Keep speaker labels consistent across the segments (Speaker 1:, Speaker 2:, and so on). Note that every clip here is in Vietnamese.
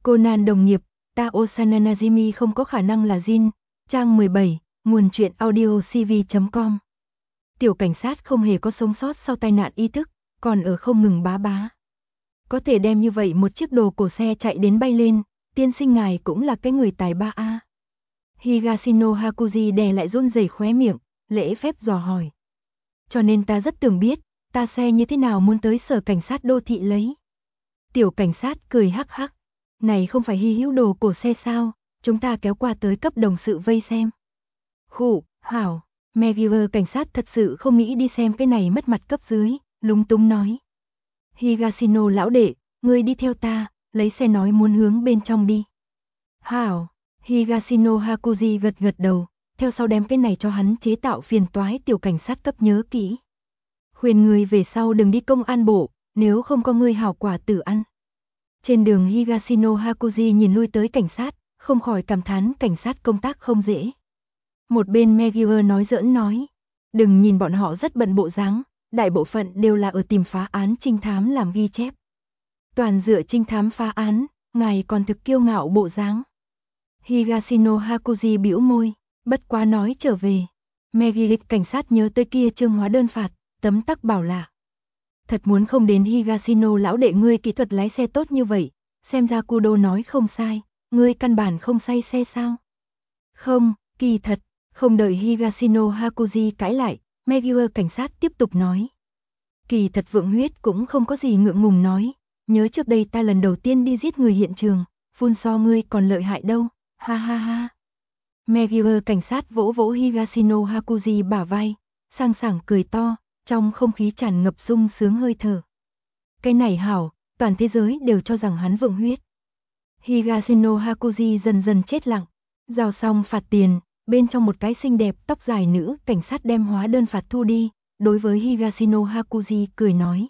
Speaker 1: Conan đồng nghiệp, Tao Sananajimi không có khả năng là Jin, trang 17, nguồn truyện audio cv.com. Tiểu cảnh sát không hề có sống sót sau tai nạn ý thức, còn ở không ngừng bá bá. Có thể đem như vậy một chiếc đồ cổ xe chạy đến bay lên, tiên sinh ngài cũng là cái người tài ba a. Higashino Hakuji đè lại run rẩy khóe miệng, lễ phép dò hỏi. Cho nên ta rất tưởng biết, ta xe như thế nào muốn tới sở cảnh sát đô thị lấy. Tiểu cảnh sát cười hắc hắc. Này không phải hy hữu đồ cổ xe sao, chúng ta kéo qua tới cấp đồng sự vây xem. Khụ, hảo, Megure cảnh sát thật sự không nghĩ đi xem cái này mất mặt cấp dưới, lúng túng nói. Higashino lão đệ, ngươi đi theo ta, lấy xe nói muốn hướng bên trong đi. Hảo, Higashino Hakuji gật gật đầu, theo sau đem cái này cho hắn chế tạo phiền toái tiểu cảnh sát cấp nhớ kỹ. Khuyên ngươi về sau đừng đi công an bộ, nếu không có ngươi hảo quả tử ăn. Trên đường Higashino Hakuji nhìn lui tới cảnh sát, không khỏi cảm thán cảnh sát công tác không dễ. Một bên Megure nói giỡn nói, đừng nhìn bọn họ rất bận bộ dáng, đại bộ phận đều là ở tìm phá án trinh thám làm ghi chép. Toàn dựa trinh thám phá án, ngài còn thực kiêu ngạo bộ dáng. Higashino Hakuji bĩu môi, bất quá nói trở về. Megure cảnh sát nhớ tới kia chương hóa đơn phạt, tấm tắc bảo lạ. Thật muốn không đến Higashino lão đệ ngươi kỹ thuật lái xe tốt như vậy, xem ra Kudo nói không sai, ngươi căn bản không say xe sao? Không, kỳ thật, không đợi Higashino Hakuji cãi lại, Megure cảnh sát tiếp tục nói. Kỳ thật Vượng Huyết cũng không có gì ngượng ngùng nói, nhớ trước đây ta lần đầu tiên đi giết người hiện trường, phun so ngươi còn lợi hại đâu, ha ha ha. Megure cảnh sát vỗ vỗ Higashino Hakuji bả vai, sang sảng cười to, trong không khí tràn ngập sung sướng hơi thở. Cái này hảo, toàn thế giới đều cho rằng hắn Vượng Huyết. Higashino Hakuji dần dần chết lặng, giao xong phạt tiền, bên trong một cái xinh đẹp tóc dài nữ cảnh sát đem hóa đơn phạt thu đi, đối với Higashino Hakuji cười nói.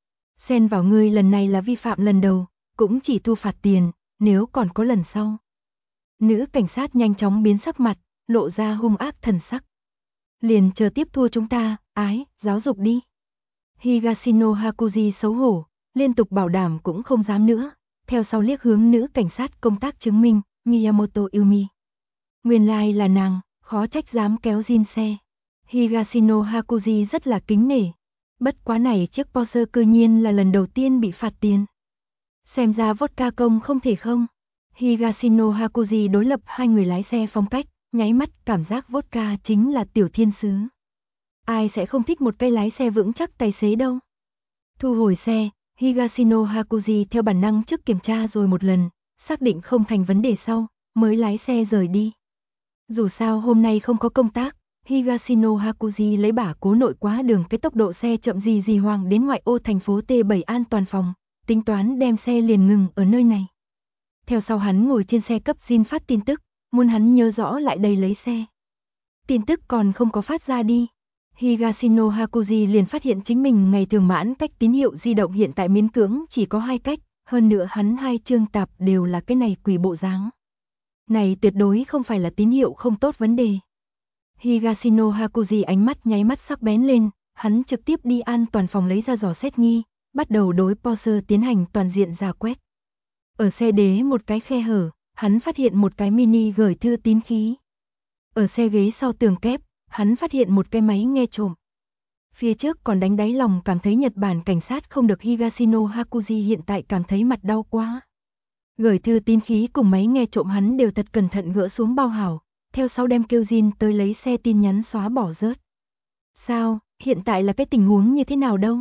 Speaker 1: Xen vào ngươi lần này là vi phạm lần đầu, cũng chỉ thu phạt tiền, nếu còn có lần sau. Nữ cảnh sát nhanh chóng biến sắc mặt, lộ ra hung ác thần sắc. Liền chờ tiếp thu chúng ta, ái, giáo dục đi. Higashino Hakuji xấu hổ, liên tục bảo đảm cũng không dám nữa, theo sau liếc hướng nữ cảnh sát công tác chứng minh, Miyamoto Yumi. Nguyên lai là nàng, khó trách dám kéo Jin xe. Higashino Hakuji rất là kính nể. Bất quá này chiếc Porsche cư nhiên là lần đầu tiên bị phạt tiền. Xem ra vodka công không thể không. Higashino Hakuji đối lập hai người lái xe phong cách, nháy mắt cảm giác vodka chính là tiểu thiên sứ. Ai sẽ không thích một cây lái xe vững chắc tài xế đâu. Thu hồi xe, Higashino Hakuji theo bản năng trước kiểm tra rồi một lần, xác định không thành vấn đề sau, mới lái xe rời đi. Dù sao hôm nay không có công tác, Higashino Hakuji lấy bả cố nội quá đường cái tốc độ xe chậm gì hoàng đến ngoại ô thành phố T7 an toàn phòng, tính toán đem xe liền ngừng ở nơi này. Theo sau hắn ngồi trên xe cấp Jin phát tin tức, muốn hắn nhớ rõ lại đây lấy xe. Tin tức còn không có phát ra đi. Higashino Hakuji liền phát hiện chính mình ngày thường mãn cách tín hiệu di động hiện tại miễn cưỡng chỉ có 2 cách, hơn nữa hắn 2 chương tạp đều là cái này quỷ bộ dáng. Này tuyệt đối không phải là tín hiệu không tốt vấn đề. Higashino Hakuji ánh mắt nháy mắt sắc bén lên, hắn trực tiếp đi an toàn phòng lấy ra giỏ xét nghi, bắt đầu đối Porsche tiến hành toàn diện rà quét. Ở xe đế một cái khe hở, hắn phát hiện một cái mini gửi thư tín khí. Ở xe ghế sau tường kép, hắn phát hiện một cái máy nghe trộm. Phía trước còn đánh đáy lòng cảm thấy Nhật Bản cảnh sát không được, Higashino Hakuji hiện tại cảm thấy mặt đau quá. Gửi thư tín khí cùng máy nghe trộm hắn đều thật cẩn thận gỡ xuống bao hảo, theo sau đem kêu Jin tới lấy xe tin nhắn xóa bỏ rớt. Sao, hiện tại là cái tình huống như thế nào đâu?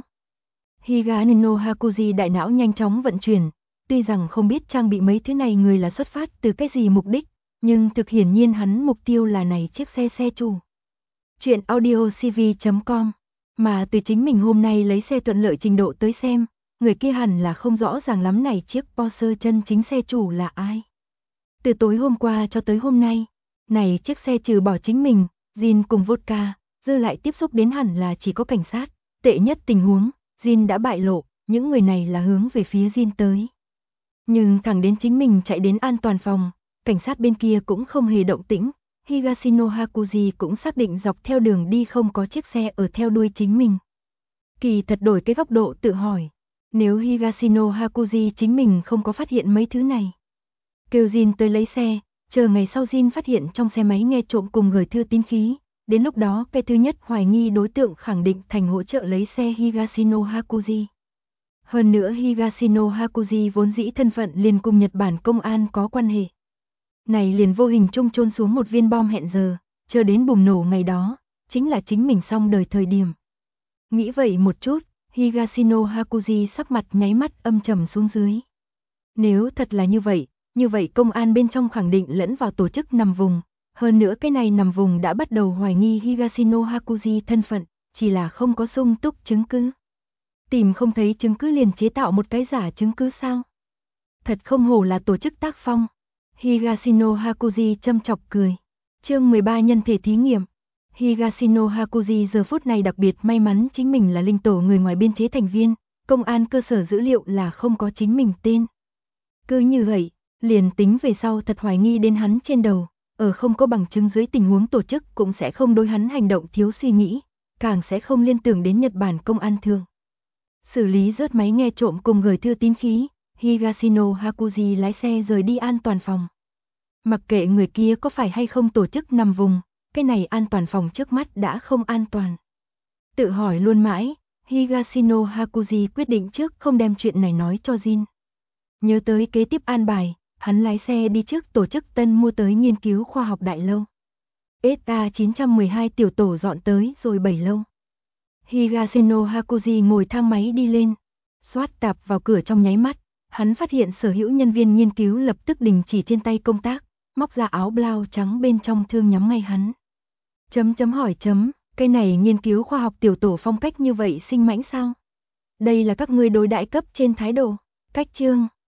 Speaker 1: Higashino Hakuji đại não nhanh chóng vận chuyển, tuy rằng không biết trang bị mấy thứ này người là xuất phát từ cái gì mục đích, nhưng thực hiển nhiên hắn mục tiêu là này chiếc xe chủ. Chuyện audio cv.com, mà từ chính mình hôm nay lấy xe thuận lợi trình độ tới xem, người kia hẳn là không rõ ràng lắm này chiếc Porsche chân chính xe chủ là ai. Từ tối hôm qua cho tới hôm nay, này chiếc xe trừ bỏ chính mình, Jin cùng vodka, dư lại tiếp xúc đến hẳn là chỉ có cảnh sát, tệ nhất tình huống, Jin đã bại lộ, những người này là hướng về phía Jin tới. Nhưng thẳng đến chính mình chạy đến an toàn phòng, cảnh sát bên kia cũng không hề động tĩnh, Higashino Hakuji cũng xác định dọc theo đường đi không có chiếc xe ở theo đuôi chính mình. Kỳ thật đổi cái góc độ tự hỏi, nếu Higashino Hakuji chính mình không có phát hiện mấy thứ này, kêu Jin tới lấy xe, chờ ngày sau Jin phát hiện trong xe máy nghe trộm cùng gửi thư tín khí. Đến lúc đó cái thứ nhất hoài nghi đối tượng khẳng định thành hỗ trợ lấy xe Higashino Hakuji. Hơn nữa Higashino Hakuji vốn dĩ thân phận liền cùng Nhật Bản công an có quan hệ. Này liền vô hình chung chôn xuống một viên bom hẹn giờ, chờ đến bùng nổ ngày đó, chính là chính mình xong đời thời điểm. Nghĩ vậy một chút, Higashino Hakuji sắc mặt nháy mắt âm trầm xuống dưới. Nếu thật là như vậy công an bên trong khẳng định lẫn vào tổ chức nằm vùng. Hơn nữa cái này nằm vùng đã bắt đầu hoài nghi Higashino Hakuji thân phận, chỉ là không có sung túc chứng cứ. Tìm không thấy chứng cứ liền chế tạo một cái giả chứng cứ sao? Thật không hổ là tổ chức tác phong. Higashino Hakuji châm chọc cười. Chương 13 nhân thể thí nghiệm. Higashino Hakuji giờ phút này đặc biệt may mắn chính mình là linh tổ người ngoài biên chế thành viên, công an cơ sở dữ liệu là không có chính mình tên. Cứ như vậy, liền tính về sau thật hoài nghi đến hắn trên đầu, ở không có bằng chứng dưới tình huống tổ chức cũng sẽ không đối hắn hành động thiếu suy nghĩ, càng sẽ không liên tưởng đến Nhật Bản công an thường. Xử lý rớt máy nghe trộm cùng gửi thư tín khí, Higashino Hakuji lái xe rời đi an toàn phòng. Mặc kệ người kia có phải hay không tổ chức nằm vùng, cái này an toàn phòng trước mắt đã không an toàn. Tự hỏi luôn mãi, Higashino Hakuji quyết định trước không đem chuyện này nói cho Jin. Nhớ tới kế tiếp an bài, hắn lái xe đi trước tổ chức tân mua tới nghiên cứu khoa học đại lâu. SA-912 tiểu tổ dọn tới rồi 7 lâu. Higashino Hakuji ngồi thang máy đi lên, xoát tạp vào cửa trong nháy mắt, hắn phát hiện sở hữu nhân viên nghiên cứu lập tức đình chỉ trên tay công tác, móc ra áo blau trắng bên trong thương nhắm ngay hắn. Hỏi, cái này nghiên cứu khoa học tiểu tổ phong cách như vậy sinh mãnh sao? Đây là các ngươi đối đại cấp trên thái độ. Cách chương